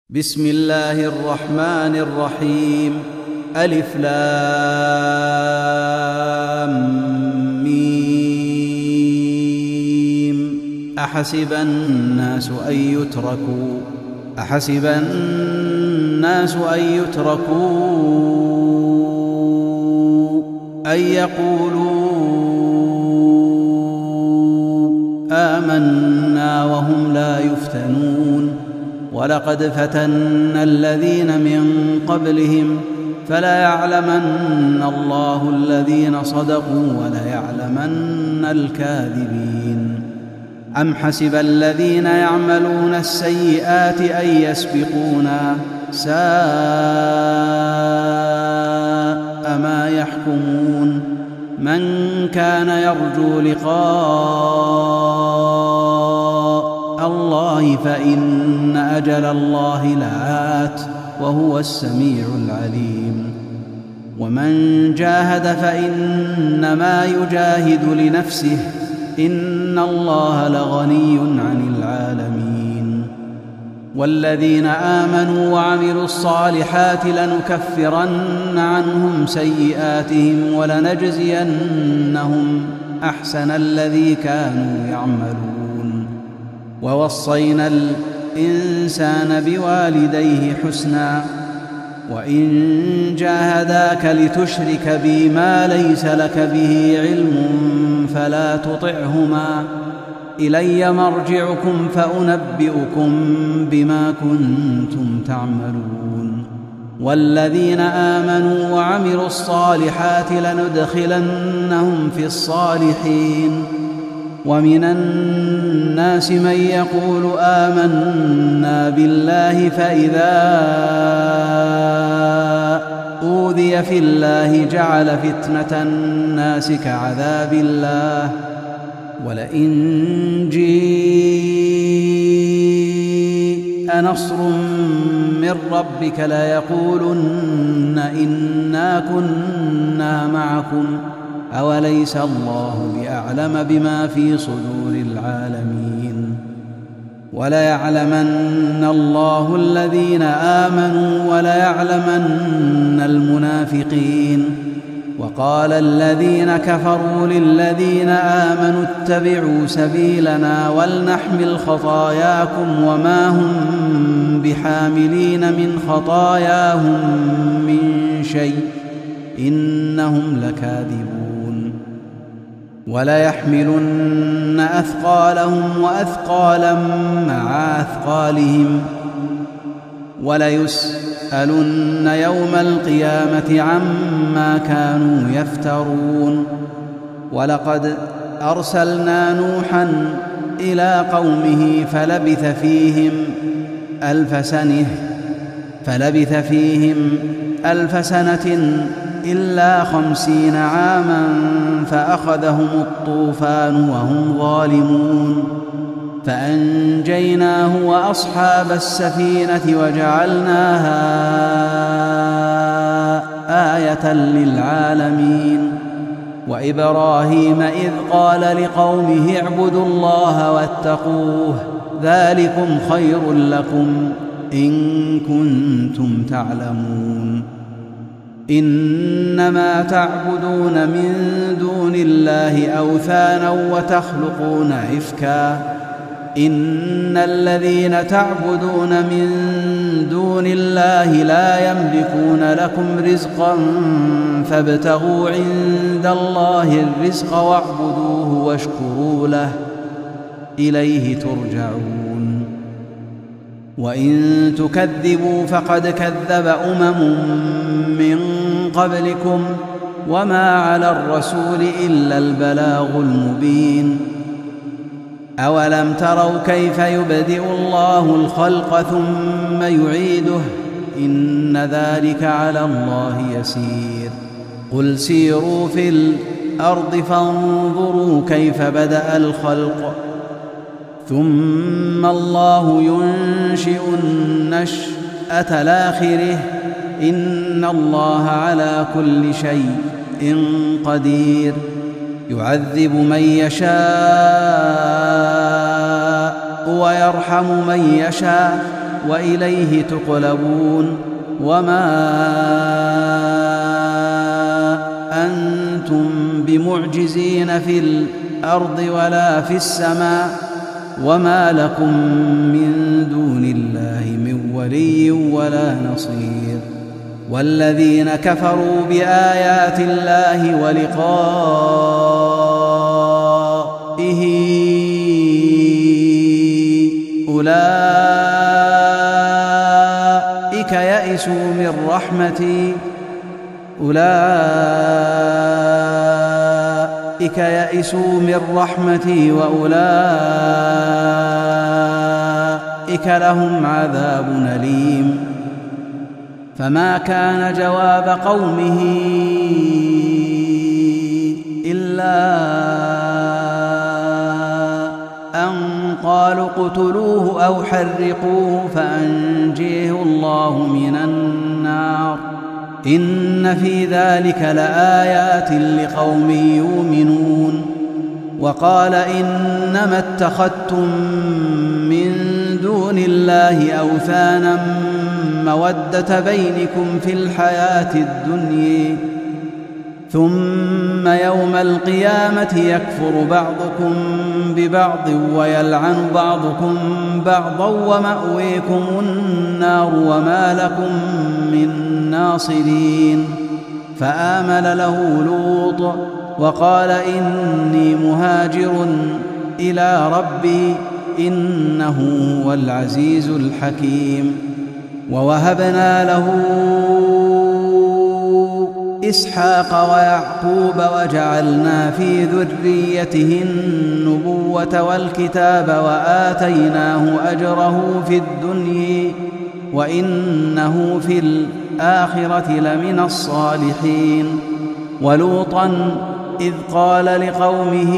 بسم الله الرحمن الرحيم. ألف لام ميم. أحسب الناس أن يتركوا أن يقولوا آمنا وهم لا يفتنون. ولقد فتنا الذين من قبلهم فليعلمن الله الذين صدقوا وليعلمن الكاذبين. أم حسب الذين يعملون السيئات أن يسبقونا ساء ما يحكمون. من كان يرجو لقاء الله فإن أجل الله لآت وهو السميع العليم. ومن جاهد فإنما يجاهد لنفسه إن الله لغني عن العالمين. والذين آمنوا وعملوا الصالحات لنكفرن عنهم سيئاتهم ولنجزينهم أحسن الذي كانوا يعملون. ووصينا الإنسان بوالديه حسنا وإن جاهداك لتشرك بي ما ليس لك به علم فلا تطعهما إلي مرجعكم فأنبئكم بما كنتم تعملون. والذين آمنوا وعملوا الصالحات لندخلنهم في الصالحين. ومن الناس من يقول آمنا بالله فإذا أوذي في الله جعل فتنة الناس كعذاب الله ولئن جيء نصر من ربك ليقولن إنا كنا معكم أوليس الله بأعلم بما في صدور العالمين. وليعلمن الله الذين آمنوا وليعلمن المنافقين. وقال الذين كفروا للذين آمنوا اتبعوا سبيلنا ولنحمل خطاياكم وما هم بحاملين من خطاياهم من شيء إنهم لكاذبون. وليحملن أثقالهم وأثقالا مع أثقالهم وليسألن يوم القيامة عما كانوا يفترون. ولقد أرسلنا نوحا إلى قومه فلبث فيهم 1000 سنة إلا 50 عاما فأخذهم الطوفان وهم ظالمون فأنجيناه وأصحاب السفينة وجعلناها آية للعالمين. وإبراهيم إذ قال لقومه اعبدوا الله واتقوه ذلكم خير لكم إن كنتم تعلمون. إنما تعبدون من دون الله أوثانا وتخلقون إفكا إن الذين تعبدون من دون الله لا يملكون لكم رزقا فابتغوا عند الله الرزق واعبدوه واشكروا له إليه ترجعون. وإن تكذبوا فقد كذب من قبلكم وما على الرسول إلا البلاغ المبين. أولم تروا كيف يبدئ الله الخلق ثم يعيده إن ذلك على الله يسير. قل سيروا في الأرض فانظروا كيف بدأ الخلق ثم الله ينشئ النشأة الآخرة إن الله على كل شيء قدير. يعذب من يشاء ويرحم من يشاء وإليه تقلبون وما أنتم بمعجزين في الأرض ولا في السماء وما لكم من دون الله من ولي ولا نصير. والذين كفروا بآيات الله ولقائه أولئك يئسوا من رحمتي وأولئك لهم عذاب أليم. فما كان جواب قومه إلا أن قالوا اقتلوه أو حرقوه فأنجيه الله من النار إن في ذلك لآيات لقوم يؤمنون. وقال إنما اتخذتم من دون الله أوثانا مودة بينكم في الحياة الدنيا ثم يوم القيامة يكفر بعضكم ببعض ويلعن بعضكم بعضا ومأويكم النار وما لكم من ناصرين. فآمن له لوط وقال إني مهاجر إلى ربي إنه هو العزيز الحكيم. ووهبنا له إسحاق ويعقوب وجعلنا في ذريته النبوة والكتاب وآتيناه أجره في الدنيا وإنه في الآخرة لمن الصالحين. ولوطا إذ قال لقومه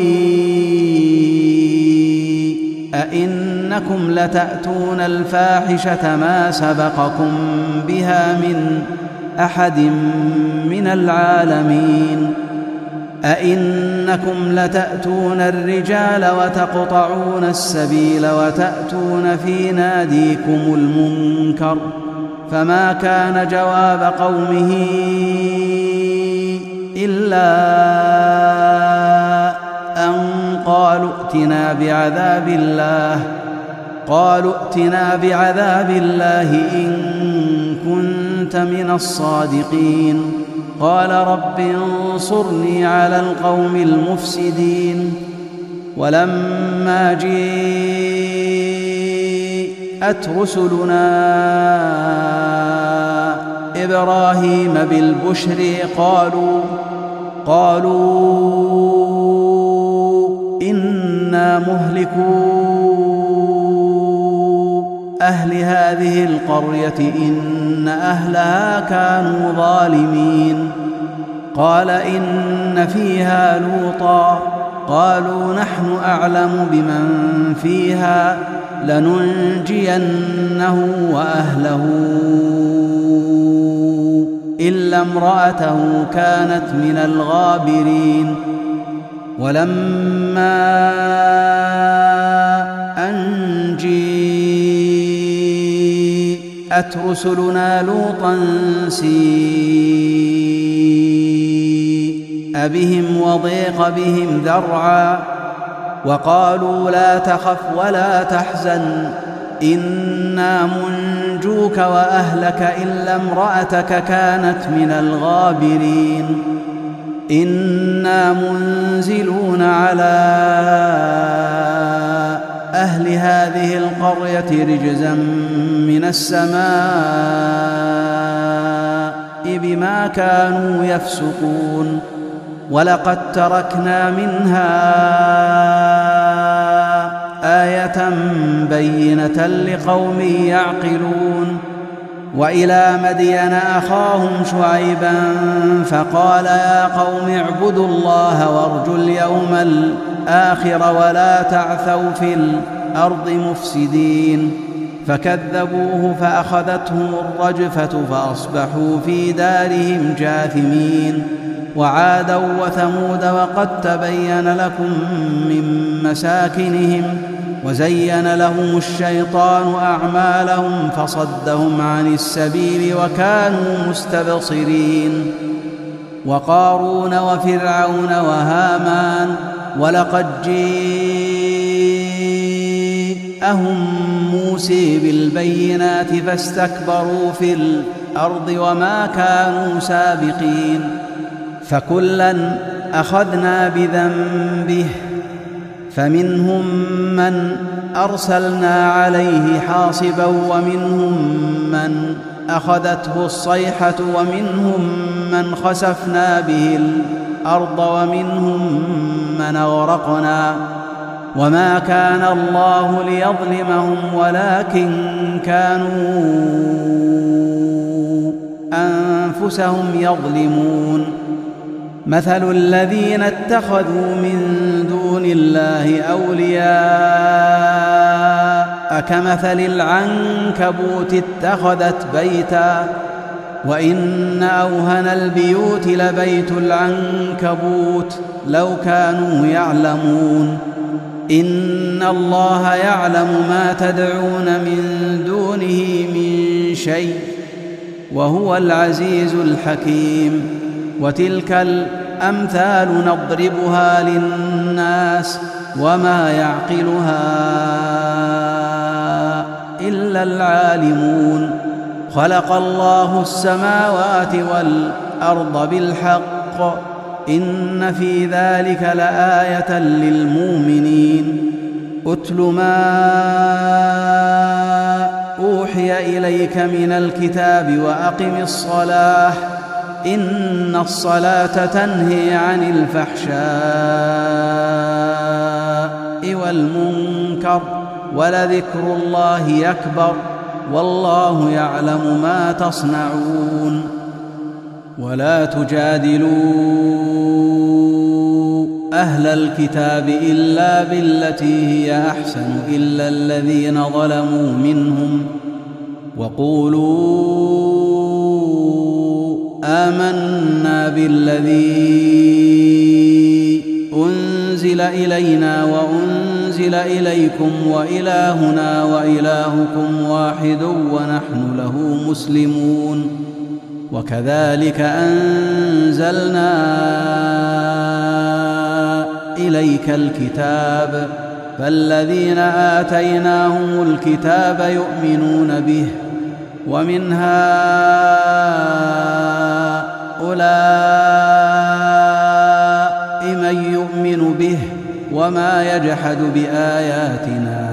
أئنكم لتأتون الفاحشة ما سبقكم بها من أحد من العالمين أئنكم لتأتون الرجال وتقطعون السبيل وتأتون في ناديكم المنكر. فما كان جواب قومه إلا أن قالوا ائتنا بعذاب الله إن كنت من الصادقين. قال رب انصرني على القوم المفسدين. ولما جاءت رسلنا إبراهيم بالبشر قالوا إنا مهلكو أهل هذه القرية إن أهلها كانوا ظالمين. قال إن فيها لوطا قالوا نحن أعلم بمن فيها لننجينه وأهله إلا امرأته كانت من الغابرين. ولما أن جاءت رسلنا لوطا سيء بهم وضيق بهم ذرعا وقالوا لا تخف ولا تحزن إنا منجوك وأهلك إلا امرأتك كانت من الغابرين. إنا منزلون على أهل هذه القرية رجزا من السماء بما كانوا يفسقون. ولقد تركنا منها آية بينة لقوم يعقلون. وإلى مدين أخاهم شعيبا فقال يا قوم اعبدوا الله وارجوا اليوم الآخر ولا تعثوا في الأرض مفسدين. فكذبوه فأخذتهم الرجفة فأصبحوا في دارهم جاثمين. وعادا وثمود وقد تبين لكم من مساكنهم وزين لهم الشيطان أعمالهم فصدهم عن السبيل وكانوا مستبصرين. وقارون وفرعون وهامان ولقد جاءهم موسى بالبينات فاستكبروا في الأرض وما كانوا سابقين. فكلا أخذنا بذنبه فمنهم من أرسلنا عليه حاصبا ومنهم من أخذته الصيحة ومنهم من خسفنا به الأرض ومنهم من أغرقنا وما كان الله ليظلمهم ولكن كانوا أنفسهم يظلمون. مثل الذين اتخذوا من دون الله أولياء كمثل العنكبوت اتخذت بيتا وإن أوهن البيوت لبيت العنكبوت لو كانوا يعلمون. إن الله يعلم ما تدعون من دونه من شيء وهو العزيز الحكيم. وتلك الأمثال نضربها للناس وما يعقلها إلا العالمون. خلق الله السماوات والأرض بالحق إن في ذلك لآية للمؤمنين. أتل ما أوحي إليك من الكتاب وأقم الصلاة إن الصلاة تنهي عن الفحشاء والمنكر ولذكر الله أكبر والله يعلم ما تصنعون. ولا تجادلوا أهل الكتاب إلا بالتي هي أحسن إلا الذين ظلموا منهم وقولوا آمنا بالذي أنزل إلينا وأنزل إليكم وإلهنا وإلهكم واحد ونحن له مسلمون. وكذلك أنزلنا إليك الكتاب فالذين آتيناهم الكتاب يؤمنون به ومن هؤلاء من يؤمن به وما يجحد بآياتنا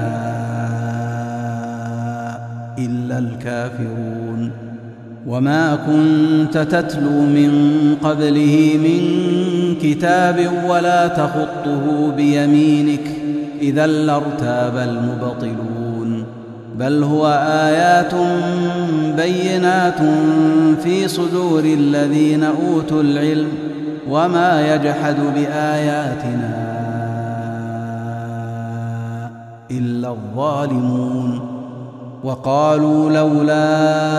إلا الكافرون. وما كنت تتلو من قبله من كتاب ولا تخطه بيمينك إذا لارتاب المبطلون. بل هو آيات بينات في صدور الذين أوتوا العلم وما يجحد بآياتنا إلا الظالمون. وقالوا لولا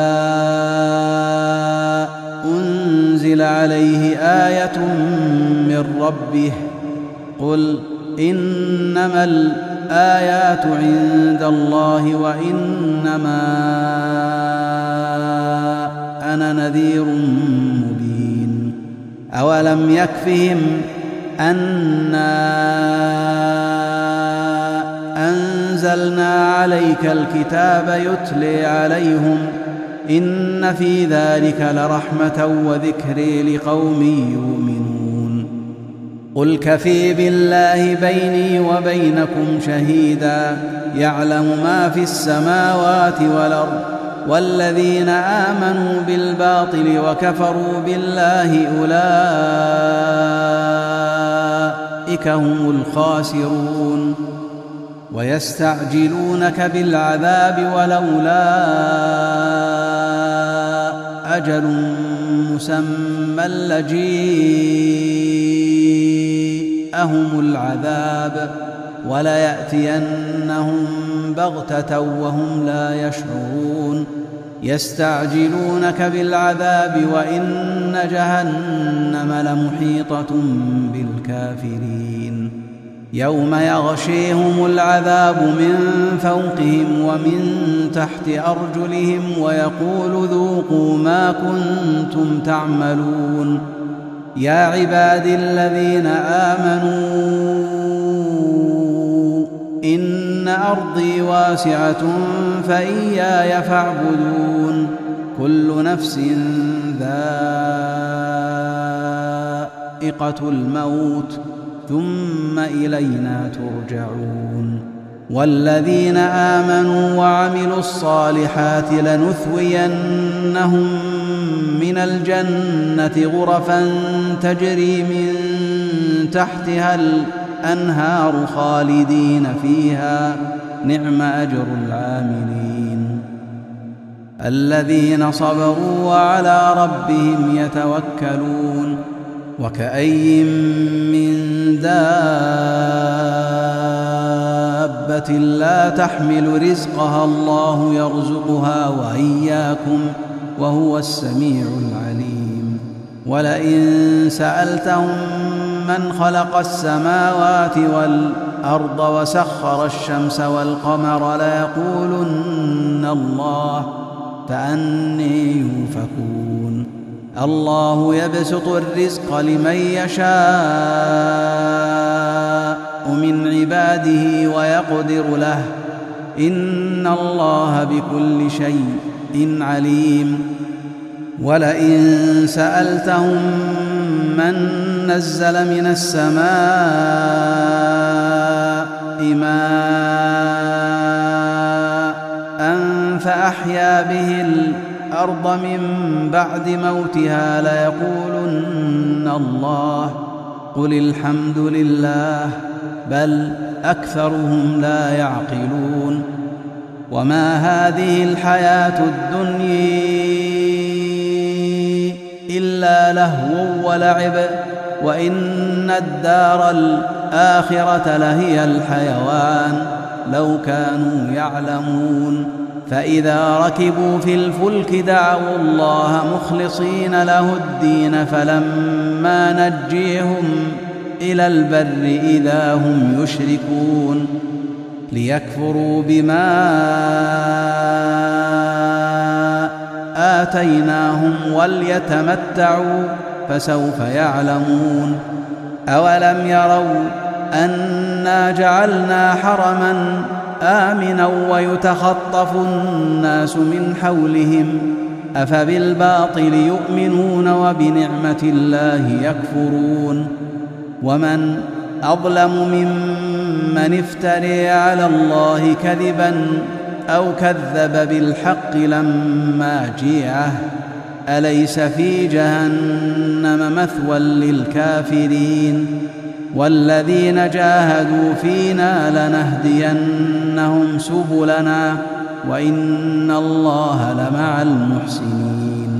أنزل عليه آية من ربه قل إنما الآيات عند الله وإنما أنا نذير مبين. أولم يكفهم أنا أنزلنا عليك الكتاب يتلي عليهم إن في ذلك لرحمة وذكر لقوم يؤمنون. قل كفي بالله بيني وبينكم شهيدا يعلم ما في السماوات والأرض والذين آمنوا بالباطل وكفروا بالله أولئك هم الخاسرون. ويستعجلونك بالعذاب ولولا أجل مسمى لجيءهم العذاب وليأتينهم بغتة وهم لا يشعرون. يستعجلونك بالعذاب وإن جهنم لمحيطة بالكافرين. يوم يغشيهم العذاب من فوقهم ومن تحت أرجلهم ويقول ذوقوا ما كنتم تعملون. يا عبادي الذين آمنوا إن أرضي واسعة فإياي فاعبدون. كل نفس ذائقة الموت ثم إلينا ترجعون. والذين آمنوا وعملوا الصالحات لنثوينهم من الجنة غرفا تجري من تحتها الأنهار خالدين فيها نعم أجر العاملين. الذين صبروا وعلى ربهم يتوكلون. وكأي من دابة لا تحمل رزقها الله يرزقها وإياكم وهو السميع العليم. ولئن سألتهم من خلق السماوات والأرض وسخر الشمس والقمر ليقولن الله فأني يؤفكون. الله يبسط الرزق لمن يشاء من عباده ويقدر له إن الله بكل شيء عليم. ولئن سألتهم من نزل من السماء ماء فأحيا به الأرض من بعد موتها ليقولن الله قل الحمد لله بل أكثرهم لا يعقلون. وما هذه الحياة الدنيا إلا لهو ولعب وإن الدار الآخرة لهي الحيوان لو كانوا يعلمون. فإذا ركبوا في الفلك دعوا الله مخلصين له الدين فلما نجيهم إلى البر إذا هم يشركون. ليكفروا بما آتيناهم وليتمتعوا فسوف يعلمون. أولم يروا أنا جعلنا حرما آمنا ويتخطف الناس من حولهم أفبالباطل يؤمنون وبنعمة الله يكفرون. ومن أظلم ممن افتري على الله كذبا أو كذب بالحق لما جيعه أليس في جهنم مثوى للكافرين. والذين جاهدوا فينا لنهدينهم سبلنا وإن الله لمع المحسنين.